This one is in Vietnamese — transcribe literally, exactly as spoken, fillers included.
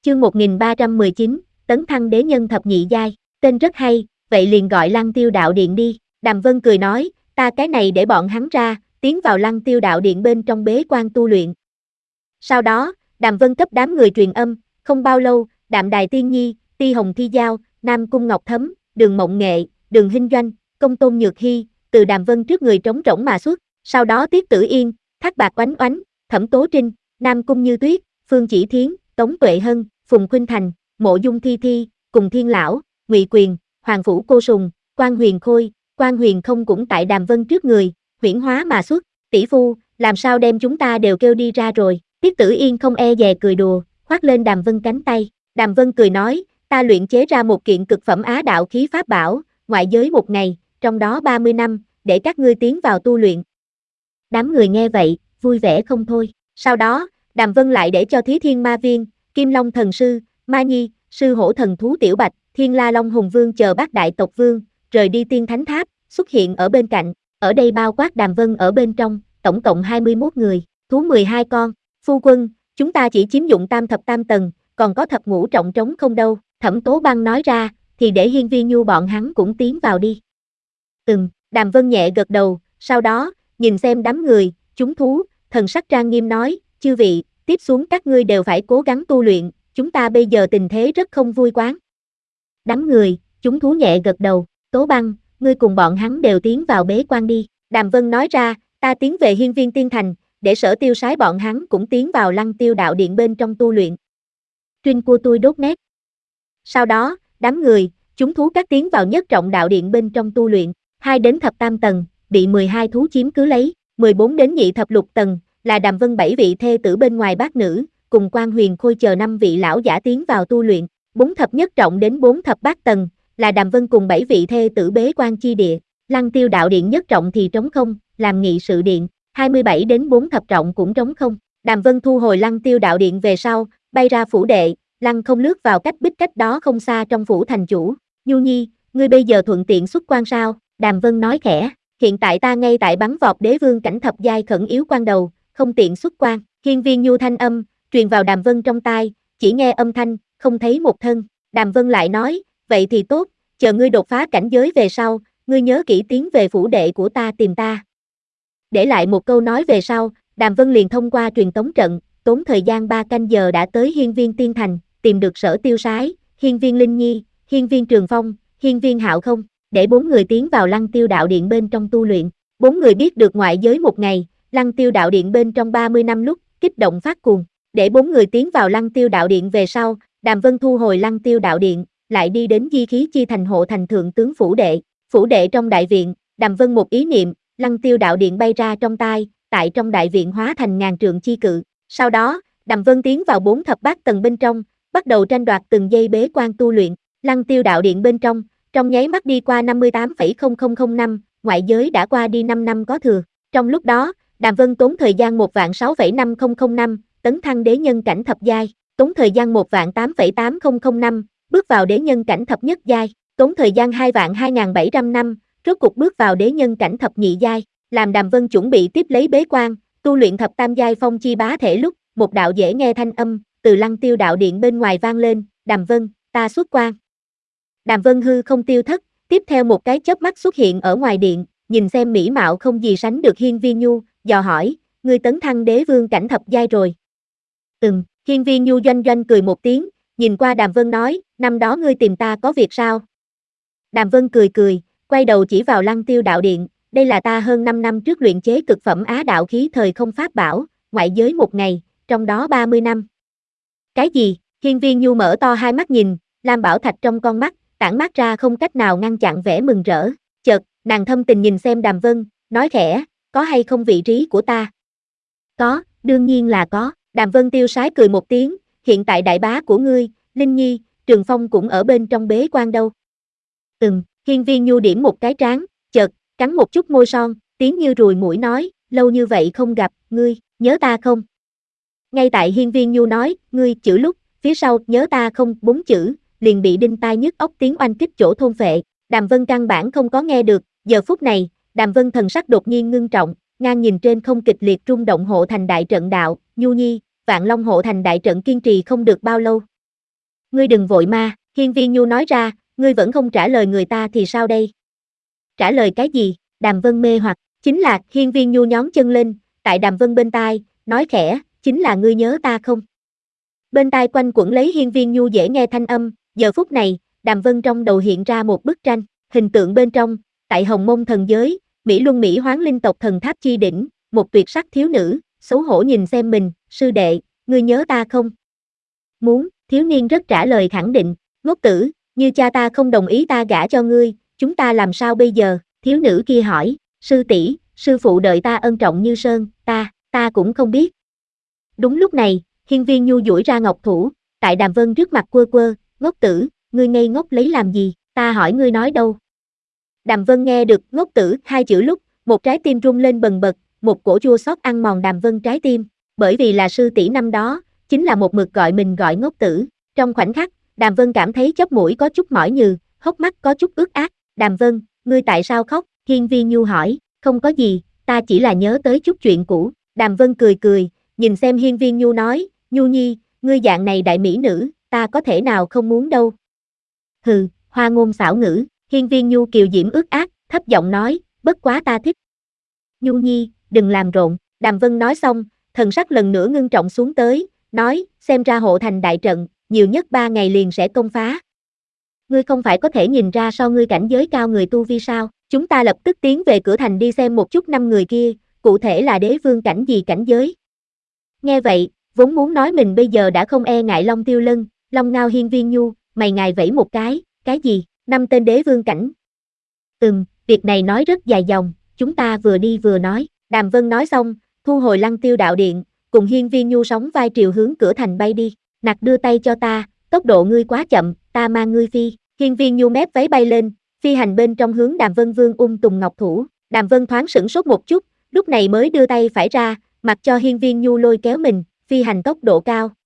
Chương một nghìn ba trăm mười chín, tấn thăng đế nhân thập nhị giai, tên rất hay, vậy liền gọi Lăng Tiêu đạo điện đi. Đàm Vân cười nói, ta cái này để bọn hắn ra, tiến vào Lăng Tiêu đạo điện bên trong bế quan tu luyện. Sau đó, Đàm Vân cấp đám người truyền âm, không bao lâu, Đạm Đài Tiên Nhi, Ti Hồng Thi Giao, Nam Cung Ngọc Thấm, Đường Mộng Nghệ, Đường Hinh Doanh, Công Tôn Nhược Hy, từ Đàm Vân trước người trống rỗng mà xuất, sau đó Tiết Tử Yên, Thác Bạc Oánh Oánh, Thẩm Tố Trinh, Nam Cung Như Tuyết, Phương Chỉ Thiến, Tống Tuệ Hân, Phùng Khuynh Thành, Mộ Dung Thi Thi, cùng Thiên Lão, Ngụy Quyền, Hoàng Phủ Cô Sùng, Quan Huyền Khôi, Quan Huyền Không cũng tại Đàm Vân trước người, huyễn hóa mà xuất, tỷ phu, làm sao đem chúng ta đều kêu đi ra rồi. Tiết Tử Yên không e dè cười đùa, khoác lên Đàm Vân cánh tay. Đàm Vân cười nói, ta luyện chế ra một kiện cực phẩm á đạo khí pháp bảo, ngoại giới một ngày, trong đó ba mươi năm, để các ngươi tiến vào tu luyện. Đám người nghe vậy, vui vẻ không thôi. Sau đó, Đàm Vân lại để cho Thí Thiên Ma Viên, Kim Long Thần Sư, Ma Nhi, Sư Hổ Thần Thú Tiểu Bạch, Thiên La Long Hùng Vương chờ bát đại tộc vương, rời đi Tiên Thánh Tháp, xuất hiện ở bên cạnh, ở đây bao quát Đàm Vân ở bên trong, tổng cộng hai mươi mốt người, thú mười hai con. Phu quân, chúng ta chỉ chiếm dụng tam thập tam tầng, còn có thập ngũ trọng trống không đâu. Thẩm Tố Băng nói ra, thì để Hiên Viên Nhu bọn hắn cũng tiến vào đi. Ừm, Đàm Vân nhẹ gật đầu, sau đó, nhìn xem đám người, chúng thú, thần sắc trang nghiêm nói, chư vị, tiếp xuống các ngươi đều phải cố gắng tu luyện, chúng ta bây giờ tình thế rất không vui quán. Đám người, chúng thú nhẹ gật đầu, Tố Băng, ngươi cùng bọn hắn đều tiến vào bế quan đi. Đàm Vân nói ra, ta tiến về Hiên Viên Tiên Thành, để Sở Tiêu sái bọn hắn cũng tiến vào Lăng Tiêu đạo điện bên trong tu luyện. Trinh của tôi đốt nét. Sau đó, đám người, chúng thú các tiến vào nhất trọng đạo điện bên trong tu luyện, hai đến thập tam tầng, bị mười hai thú chiếm cứ lấy, mười bốn đến nhị thập lục tầng, là Đàm Vân bảy vị thê tử bên ngoài bát nữ, cùng Quan Huyền Khôi chờ năm vị lão giả tiến vào tu luyện, bốn thập nhất trọng đến bốn thập bát tầng, là Đàm Vân cùng bảy vị thê tử bế quan chi địa, Lăng Tiêu đạo điện nhất trọng thì trống không, làm nghị sự điện, hai mươi bảy đến bốn thập trọng cũng trống không. Đàm Vân thu hồi Lăng Tiêu đạo điện về sau, bay ra phủ đệ, lăng không lướt vào cách bích cách đó không xa trong phủ thành chủ. Nhu Nhi, ngươi bây giờ thuận tiện xuất quan sao? Đàm Vân nói khẽ, hiện tại ta ngay tại bắn vọt đế vương cảnh thập giai khẩn yếu quan đầu, không tiện xuất quan. Hiên Viên Nhu thanh âm, truyền vào Đàm Vân trong tai, chỉ nghe âm thanh, không thấy một thân. Đàm Vân lại nói, vậy thì tốt, chờ ngươi đột phá cảnh giới về sau, ngươi nhớ kỹ tiến về phủ đệ của ta tìm ta. Để lại một câu nói về sau, Đàm Vân liền thông qua truyền tống trận, tốn thời gian ba canh giờ đã tới Hiên Viên Tiên Thành, tìm được Sở Tiêu sái, Hiên Viên Linh Nhi, Hiên Viên Trường Phong, Hiên Viên Hạo Không, để bốn người tiến vào Lăng Tiêu đạo điện bên trong tu luyện. Bốn người biết được ngoại giới một ngày, Lăng Tiêu đạo điện bên trong ba mươi năm lúc, kích động phát cuồng. Để bốn người tiến vào Lăng Tiêu đạo điện về sau, Đàm Vân thu hồi Lăng Tiêu đạo điện, lại đi đến Di Khí Chi Thành hộ thành thượng tướng phủ đệ. Phủ đệ trong đại viện, Đàm Vân một ý niệm, Lăng Tiêu đạo điện bay ra trong tai, tại trong đại viện hóa thành ngàn trượng chi cự. Sau đó, Đàm Vân tiến vào bốn thập bát tầng bên trong, bắt đầu tranh đoạt từng giây bế quan tu luyện. Lăng Tiêu đạo điện bên trong, trong nháy mắt đi qua năm mươi tám phẩy không không không năm, ngoại giới đã qua đi năm năm có thừa. Trong lúc đó, Đàm Vân tốn thời gian một vạn sáu phẩy năm không không năm, tấn thăng đế nhân cảnh thập giai, tốn thời gian một vạn tám phẩy tám không không năm, bước vào đế nhân cảnh thập nhất giai, tốn thời gian hai vạn hai nghìn bảy trăm năm, rốt cục bước vào đế nhân cảnh thập nhị giai, làm Đàm Vân chuẩn bị tiếp lấy bế quan, tu luyện thập tam giai phong chi bá thể lúc, một đạo dễ nghe thanh âm từ Lăng Tiêu đạo điện bên ngoài vang lên, Đàm Vân, ta xuất quan. Đàm Vân hư không tiêu thất, tiếp theo một cái chớp mắt xuất hiện ở ngoài điện, nhìn xem mỹ mạo không gì sánh được Hiên Viên Nhu, dò hỏi, ngươi tấn thăng đế vương cảnh thập giai rồi. Ừm, Hiên Viên Nhu doanh doanh cười một tiếng, nhìn qua Đàm Vân nói, năm đó ngươi tìm ta có việc sao? Đàm Vân cười cười, quay đầu chỉ vào Lăng Tiêu đạo điện, đây là ta hơn năm năm trước luyện chế cực phẩm á đạo khí thời không pháp bảo, ngoại giới một ngày, trong đó ba mươi năm. Cái gì? Hiên Viên Nhu mở to hai mắt nhìn, Lam Bảo Thạch trong con mắt, tản mát ra không cách nào ngăn chặn vẻ mừng rỡ. Chợt, nàng thâm tình nhìn xem Đàm Vân, nói khẽ, có hay không vị trí của ta? Có, đương nhiên là có. Đàm Vân tiêu sái cười một tiếng, hiện tại đại bá của ngươi, Linh Nhi, Trường Phong cũng ở bên trong bế quan đâu. Ừm, Hiên Viên Nhu điểm một cái trán, chợt, cắn một chút môi son, tiếng như ruồi muỗi nói, lâu như vậy không gặp, ngươi, nhớ ta không? Ngay tại Hiên Viên Nhu nói, ngươi chữ lúc, phía sau, nhớ ta không, bốn chữ, liền bị đinh tai nhức óc tiếng oanh kích chỗ thôn phệ. Đàm Vân căn bản không có nghe được, giờ phút này, Đàm Vân thần sắc đột nhiên ngưng trọng, ngang nhìn trên không kịch liệt rung động hộ thành đại trận đạo, Nhu Nhi, Vạn Long hộ thành đại trận kiên trì không được bao lâu. Ngươi đừng vội ma, Hiên Viên Nhu nói ra, ngươi vẫn không trả lời người ta thì sao đây? Trả lời cái gì? Đàm Vân mê hoặc, chính là, Hiên Viên Nhu nhón chân lên, tại Đàm Vân bên tai, nói khẽ, chính là ngươi nhớ ta không? Bên tai quanh quẩn lấy Hiên Viên Nhu dễ nghe thanh âm, giờ phút này, Đàm Vân trong đầu hiện ra một bức tranh, hình tượng bên trong, tại Hồng Mông thần giới, Mỹ Luân Mỹ Hoán linh tộc thần tháp chi đỉnh, một tuyệt sắc thiếu nữ, xấu hổ nhìn xem mình, sư đệ, ngươi nhớ ta không? Muốn, thiếu niên rất trả lời khẳng định, ngốc tử, như cha ta không đồng ý ta gả cho ngươi, chúng ta làm sao bây giờ? Thiếu nữ kia hỏi, sư tỷ, sư phụ đợi ta ân trọng như sơn, ta, ta cũng không biết. Đúng lúc này, Hiên Viên Nhu duỗi ra ngọc thủ, tại Đàm Vân trước mặt quơ quơ, ngốc tử, ngươi ngây ngốc lấy làm gì, ta hỏi ngươi nói đâu. Đàm Vân nghe được ngốc tử hai chữ lúc, một trái tim rung lên bần bật, một cổ chua xót ăn mòn Đàm Vân trái tim, bởi vì là sư tỷ năm đó, chính là một mực gọi mình gọi ngốc tử. Trong khoảnh khắc, Đàm Vân cảm thấy chóp mũi có chút mỏi nhừ, hốc mắt có chút ướt át. Đàm Vân, ngươi tại sao khóc? Hiên Viên Nhu hỏi, không có gì, ta chỉ là nhớ tới chút chuyện cũ. Đàm Vân cười cười, nhìn xem Hiên Viên Nhu nói, Nhu Nhi, ngươi dạng này đại mỹ nữ, ta có thể nào không muốn đâu. Hừ, hoa ngôn xảo ngữ, Hiên Viên Nhu kiều diễm ướt át, thấp giọng nói, bất quá ta thích. Nhu Nhi, đừng làm rộn. Đàm Vân nói xong, thần sắc lần nữa ngưng trọng xuống tới, nói, xem ra hộ thành đại trận, nhiều nhất ba ngày liền sẽ công phá. Ngươi không phải có thể nhìn ra so ngươi cảnh giới cao người tu vi sao? Chúng ta lập tức tiến về cửa thành đi xem một chút năm người kia, cụ thể là đế vương cảnh gì cảnh giới. Nghe vậy, vốn muốn nói mình bây giờ đã không e ngại Long Tiêu Lân, Long Ngao Hiên Viên Nhu, mày ngài vẫy một cái, cái gì, năm tên đế vương cảnh. Ừm, việc này nói rất dài dòng, chúng ta vừa đi vừa nói. Đàm Vân nói xong, thu hồi Lăng Tiêu đạo điện, cùng Hiên Viên Nhu sóng vai triều hướng cửa thành bay đi. Nặc đưa tay cho ta, tốc độ ngươi quá chậm, ta mang ngươi phi. Hiên Viên Nhu mép váy bay lên, phi hành bên trong hướng Đàm Vân vương ung tùng ngọc thủ. Đàm Vân thoáng sửng sốt một chút, lúc này mới đưa tay phải ra, mặc cho Hiên Viên Nhu lôi kéo mình, phi hành tốc độ cao,